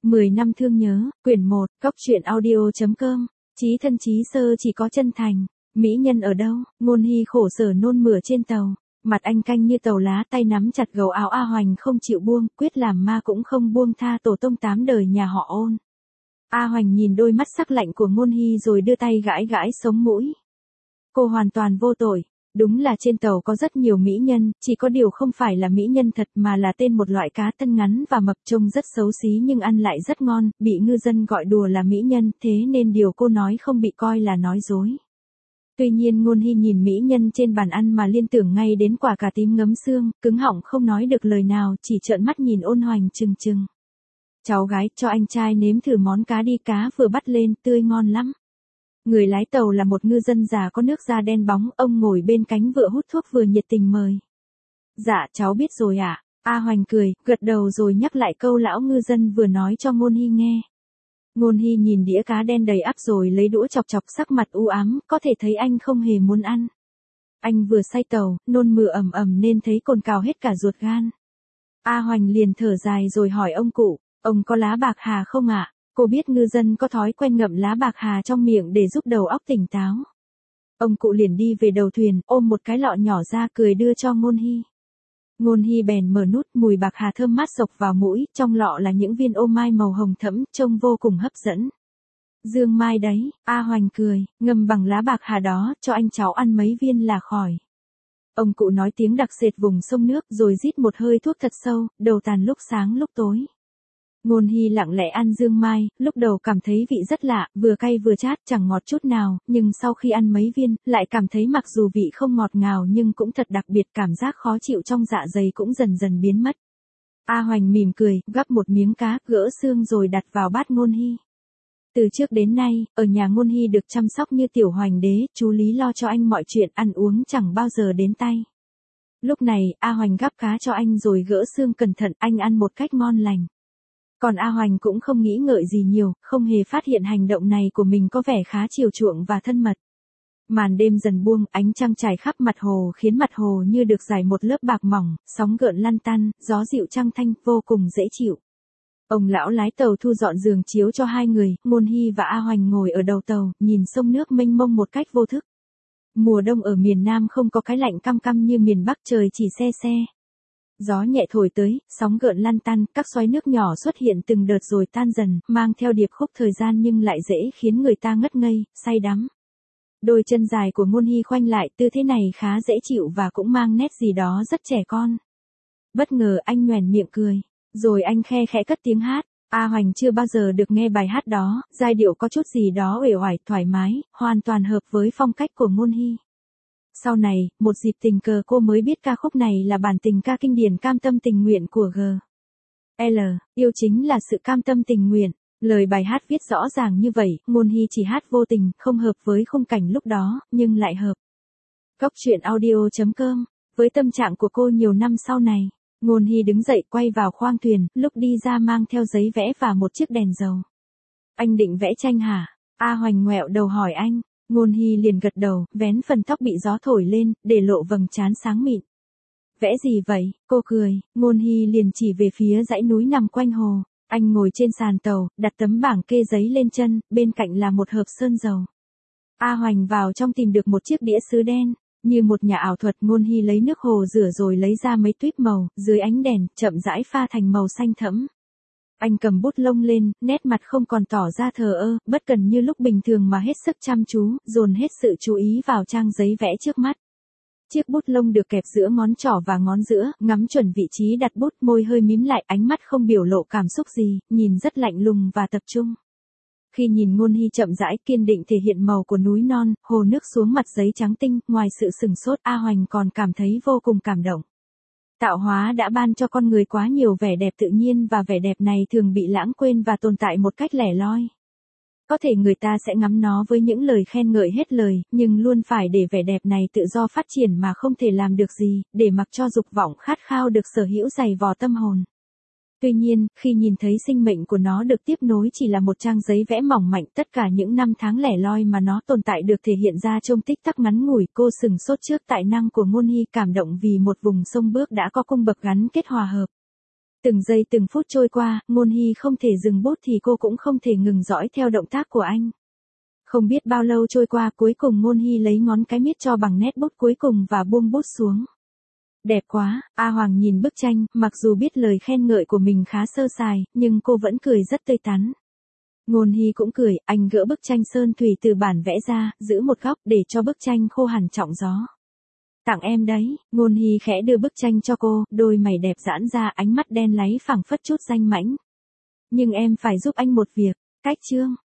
10 năm thương nhớ, quyển 1, Cóc truyện audio.com, chí thân chí sơ chỉ có chân thành, mỹ nhân ở đâu, Ngôn Hy khổ sở nôn mửa trên tàu, mặt anh canh như tàu lá, tay nắm chặt gấu áo A Hoành không chịu buông, quyết làm ma cũng không buông tha tổ tông 8 đời nhà họ Ôn. A Hoành nhìn đôi mắt sắc lạnh của Ngôn Hy rồi đưa tay gãi gãi sống mũi. Cô hoàn toàn vô tội. Đúng là trên tàu có rất nhiều mỹ nhân, chỉ có điều không phải là mỹ nhân thật mà là tên một loại cá thân ngắn và mập trông rất xấu xí nhưng ăn lại rất ngon, bị ngư dân gọi đùa là mỹ nhân, thế nên điều cô nói không bị coi là nói dối. Tuy nhiên Ngôn Hy nhìn mỹ nhân trên bàn ăn mà liên tưởng ngay đến quả cà tím ngấm xương, cứng họng không nói được lời nào, chỉ trợn mắt nhìn Ôn Hoành trừng trừng. Cháu gái, cho anh trai nếm thử món cá đi, cá vừa bắt lên, tươi ngon lắm. Người lái tàu là một ngư dân già có nước da đen bóng, ông ngồi bên cánh vừa hút thuốc vừa nhiệt tình mời. Dạ, cháu biết rồi ạ. A Hoành cười, gật đầu rồi nhắc lại câu lão ngư dân vừa nói cho Ngôn Hy nghe. Ngôn Hy nhìn đĩa cá đen đầy ắp rồi lấy đũa chọc chọc, sắc mặt u ám, có thể thấy anh không hề muốn ăn. Anh vừa say tàu, nôn mửa ầm ầm nên thấy cồn cào hết cả ruột gan. A Hoành liền thở dài rồi hỏi ông cụ, ông có lá bạc hà không ạ? Cô biết ngư dân có thói quen ngậm lá bạc hà trong miệng để giúp đầu óc tỉnh táo. Ông cụ liền đi về đầu thuyền, ôm một cái lọ nhỏ ra cười đưa cho Ngôn Hy. Ngôn Hy bèn mở nút, mùi bạc hà thơm mát xộc vào mũi, trong lọ là những viên ô mai màu hồng thẫm, trông vô cùng hấp dẫn. Dương mai đấy, A Hoành cười, ngâm bằng lá bạc hà đó, cho anh cháu ăn mấy viên là khỏi. Ông cụ nói tiếng đặc sệt vùng sông nước rồi rít một hơi thuốc thật sâu, đầu tàn lúc sáng lúc tối. Ngôn Hy lặng lẽ ăn dương mai, lúc đầu cảm thấy vị rất lạ, vừa cay vừa chát, chẳng ngọt chút nào, nhưng sau khi ăn mấy viên, lại cảm thấy mặc dù vị không ngọt ngào nhưng cũng thật đặc biệt, cảm giác khó chịu trong dạ dày cũng dần dần biến mất. A Hoành mỉm cười, gắp một miếng cá, gỡ xương rồi đặt vào bát Ngôn Hy. Từ trước đến nay, ở nhà Ngôn Hy được chăm sóc như tiểu Hoành đế, chú Lý lo cho anh mọi chuyện ăn uống chẳng bao giờ đến tay. Lúc này, A Hoành gắp cá cho anh rồi gỡ xương cẩn thận, anh ăn một cách ngon lành. Còn A Hoành cũng không nghĩ ngợi gì nhiều, không hề phát hiện hành động này của mình có vẻ khá chiều chuộng và thân mật. Màn đêm dần buông, ánh trăng trải khắp mặt hồ khiến mặt hồ như được rải một lớp bạc mỏng, sóng gợn lăn tăn, gió dịu trăng thanh, vô cùng dễ chịu. Ông lão lái tàu thu dọn giường chiếu cho hai người, Ngôn Hy và A Hoành ngồi ở đầu tàu, nhìn sông nước mênh mông một cách vô thức. Mùa đông ở miền Nam không có cái lạnh căm căm như miền Bắc, trời chỉ se se. Gió nhẹ thổi tới, sóng gợn lăn tăn, các xoáy nước nhỏ xuất hiện từng đợt rồi tan dần, mang theo điệp khúc thời gian nhưng lại dễ khiến người ta ngất ngây, say đắm. Đôi chân dài của Ngôn Hy khoanh lại, tư thế này khá dễ chịu và cũng mang nét gì đó rất trẻ con. Bất ngờ anh nhoẻn miệng cười, rồi anh khe khẽ cất tiếng hát. A Hoành chưa bao giờ được nghe bài hát đó, giai điệu có chút gì đó uể oải, thoải mái, hoàn toàn hợp với phong cách của Ngôn Hy. Sau này, một dịp tình cờ cô mới biết ca khúc này là bản tình ca kinh điển Cam Tâm Tình Nguyện của G.L. Yêu chính là sự cam tâm tình nguyện. Lời bài hát viết rõ ràng như vậy, Ngôn Hy chỉ hát vô tình, không hợp với khung cảnh lúc đó, nhưng lại hợp. Cóc truyện audio.com, với tâm trạng của cô nhiều năm sau này, Ngôn Hy đứng dậy quay vào khoang thuyền, lúc đi ra mang theo giấy vẽ và một chiếc đèn dầu. Anh định vẽ tranh hả? A Hoành ngoẹo đầu hỏi anh. Ngôn Hy liền gật đầu, vén phần tóc bị gió thổi lên, để lộ vầng trán sáng mịn. Vẽ gì vậy? Cô cười, Ngôn Hy liền chỉ về phía dãy núi nằm quanh hồ. Anh ngồi trên sàn tàu, đặt tấm bảng kê giấy lên chân, bên cạnh là một hộp sơn dầu. A Hoành vào trong tìm được một chiếc đĩa sứ đen. Như một nhà ảo thuật, Ngôn Hy lấy nước hồ rửa rồi lấy ra mấy tuýp màu, dưới ánh đèn, chậm rãi pha thành màu xanh thẫm. Anh cầm bút lông lên, nét mặt không còn tỏ ra thờ ơ, bất cần như lúc bình thường mà hết sức chăm chú, dồn hết sự chú ý vào trang giấy vẽ trước mắt. Chiếc bút lông được kẹp giữa ngón trỏ và ngón giữa, ngắm chuẩn vị trí đặt bút, môi hơi mím lại, ánh mắt không biểu lộ cảm xúc gì, nhìn rất lạnh lùng và tập trung. Khi nhìn Ngôn Hy chậm rãi kiên định thể hiện màu của núi non, hồ nước xuống mặt giấy trắng tinh, ngoài sự sừng sốt, A Hoành còn cảm thấy vô cùng cảm động. Tạo hóa đã ban cho con người quá nhiều vẻ đẹp tự nhiên và vẻ đẹp này thường bị lãng quên và tồn tại một cách lẻ loi. Có thể người ta sẽ ngắm nó với những lời khen ngợi hết lời, nhưng luôn phải để vẻ đẹp này tự do phát triển mà không thể làm được gì, để mặc cho dục vọng khát khao được sở hữu giày vò tâm hồn. Tuy nhiên, khi nhìn thấy sinh mệnh của nó được tiếp nối chỉ là một trang giấy vẽ mỏng mảnh, tất cả những năm tháng lẻ loi mà nó tồn tại được thể hiện ra trong tích tắc ngắn ngủi, cô sừng sốt trước tài năng của Ngôn Hy, cảm động vì một vùng sông bước đã có cung bậc gắn kết hòa hợp. Từng giây từng phút trôi qua, Ngôn Hy không thể dừng bút thì cô cũng không thể ngừng dõi theo động tác của anh. Không biết bao lâu trôi qua, cuối cùng Ngôn Hy lấy ngón cái miết cho bằng nét bút cuối cùng và buông bút xuống. Đẹp quá, A Hoàng nhìn bức tranh, mặc dù biết lời khen ngợi của mình khá sơ sài, nhưng cô vẫn cười rất tươi tắn. Ngôn Hy cũng cười, anh gỡ bức tranh sơn thủy từ bản vẽ ra, giữ một góc để cho bức tranh khô hẳn trọng gió. Tặng em đấy, Ngôn Hy khẽ đưa bức tranh cho cô, đôi mày đẹp giãn ra, ánh mắt đen láy phảng phất chút danh mãnh. Nhưng em phải giúp anh một việc, cách chương.